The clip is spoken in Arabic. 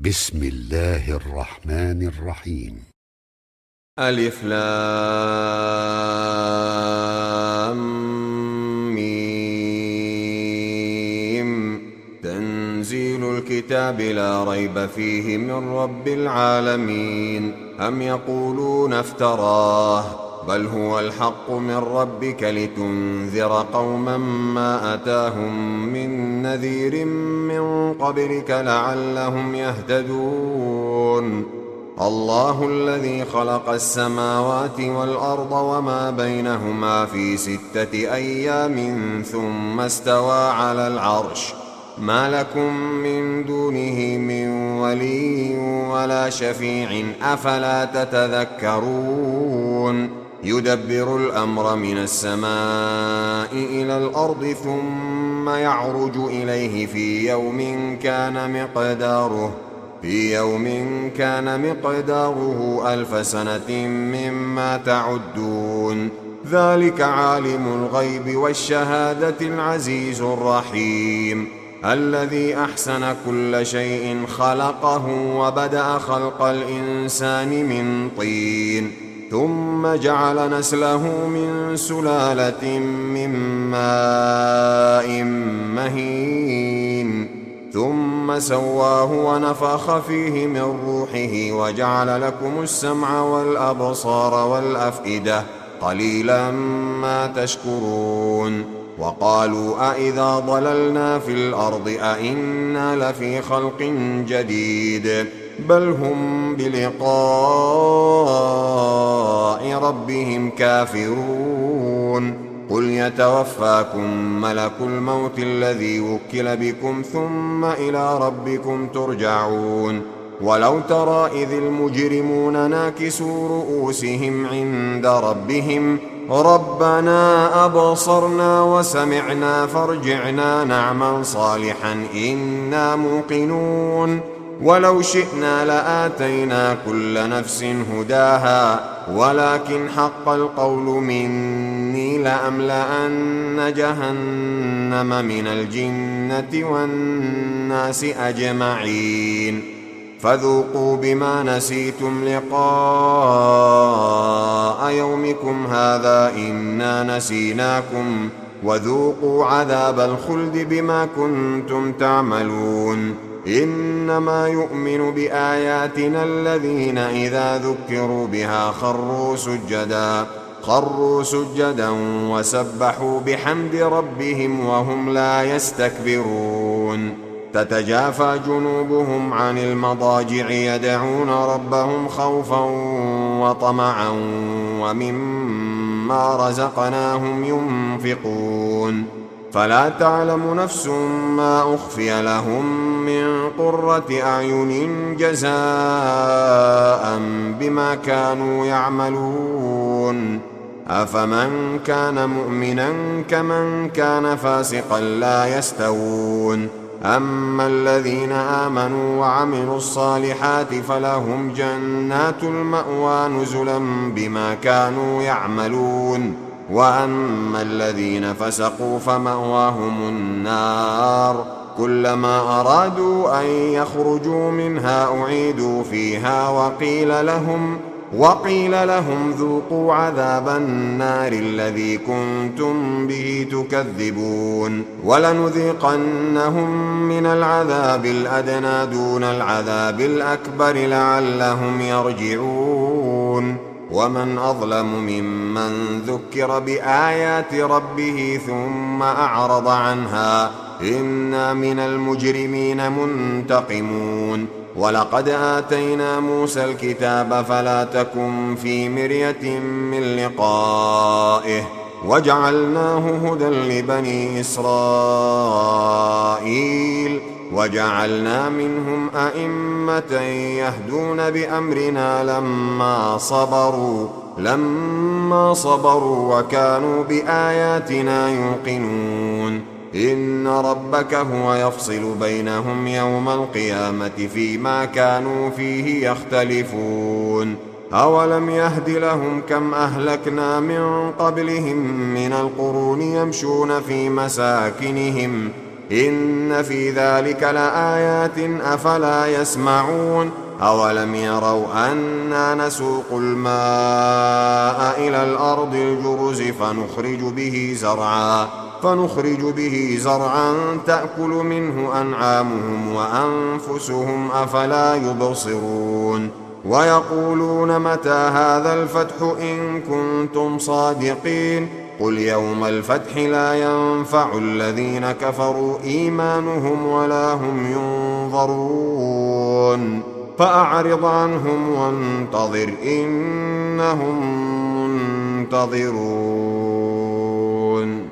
بسم الله الرحمن الرحيم. ألف لام ميم. تنزيل الكتاب لا ريب فيه من رب العالمين. أم يقولون افتراه بل هو الحق من ربك لتنذر قوما ما أتاهم من نذير من قبلك لعلهم يهتدون. الله الذي خلق السماوات والأرض وما بينهما في 6 أيام ثم استوى على العرش. ما لكم من دونه من ولي ولا شفيع أفلا تتذكرون. يدبر الأمر من السماء إلى الأرض ثم يعرج إليه في يوم كان مقداره 1000 سنة مما تعدون. ذلك عالم الغيب والشهادة العزيز الرحيم. الذي أحسن كل شيء خلقه وبدأ خلق الإنسان من طين ثم جعل نسله من سلالة من ماء مهين ثم سواه ونفخ فيه من روحه وجعل لكم السمع والأبصار والأفئدة قليلا ما تشكرون. وقالوا أإذا ضللنا في الأرض أإنا لفي خلق جديد بل هم بلقاء ربهم كافرون. قل يتوفاكم ملك الموت الذي وكل بكم ثم إلى ربكم ترجعون. ولو ترى إذ المجرمون ناكسوا رؤوسهم عند ربهم ربنا أبصرنا وسمعنا فارجعنا نعمل صالحا إنا موقنون. ولو شئنا لآتينا كل نفس هداها ولكن حق القول مني لأملأن جهنم من الجنة والناس أجمعين. فذوقوا بما نسيتم لقاء يومكم هذا إنا نسيناكم وذوقوا عذاب الخلد بما كنتم تعملون. إنما يؤمن بآياتنا الذين إذا ذكروا بها خروا سجدا وسبحوا بحمد ربهم وهم لا يستكبرون. تتجافى جنوبهم عن المضاجع يدعون ربهم خوفا وطمعا ومما رزقناهم ينفقون. فلا تعلم نفس ما أخفي لهم من قرة أعين جزاء بما كانوا يعملون. أفمن كان مؤمنا كمن كان فاسقا لا يستوون. أما الذين آمنوا وعملوا الصالحات فلهم جنات المأوى نزلا بما كانوا يعملون. وأما الذين فسقوا فمأواهم النار كلما أرادوا أن يخرجوا منها أعيدوا فيها وقيل لهم ذوقوا عذاب النار الذي كنتم به تكذبون. ولنذيقنهم من العذاب الأدنى دون العذاب الأكبر لعلهم يرجعون. ومن أظلم ممن ذكر بآيات ربه ثم أعرض عنها إنا من المجرمين منتقمون. ولقد آتينا موسى الكتاب فلا تكن في مرية من لقائه وجعلناه هدى لبني إسرائيل وجعلنا منهم أئمة يهدون بأمرنا لما صبروا وكانوا بآياتنا يوقنون. إن ربك هو يفصل بينهم يوم القيامة فيما كانوا فيه يختلفون. أولم يهد لهم كم أهلكنا من قبلهم من القرون يمشون في مساكنهم إن في ذلك لآيات أفلا يسمعون أولم يروا أنا نسوق الماء إلى الأرض الجرز فنخرج به زرعا تأكل منه أنعامهم وأنفسهم أفلا يبصرون ويقولون متى هذا الفتح إن كنتم صادقين قل يوم الفتح لا ينفع الذين كفروا إيمانهم ولا هم ينظرون فأعرض عنهم وانتظر إنهم منتظرون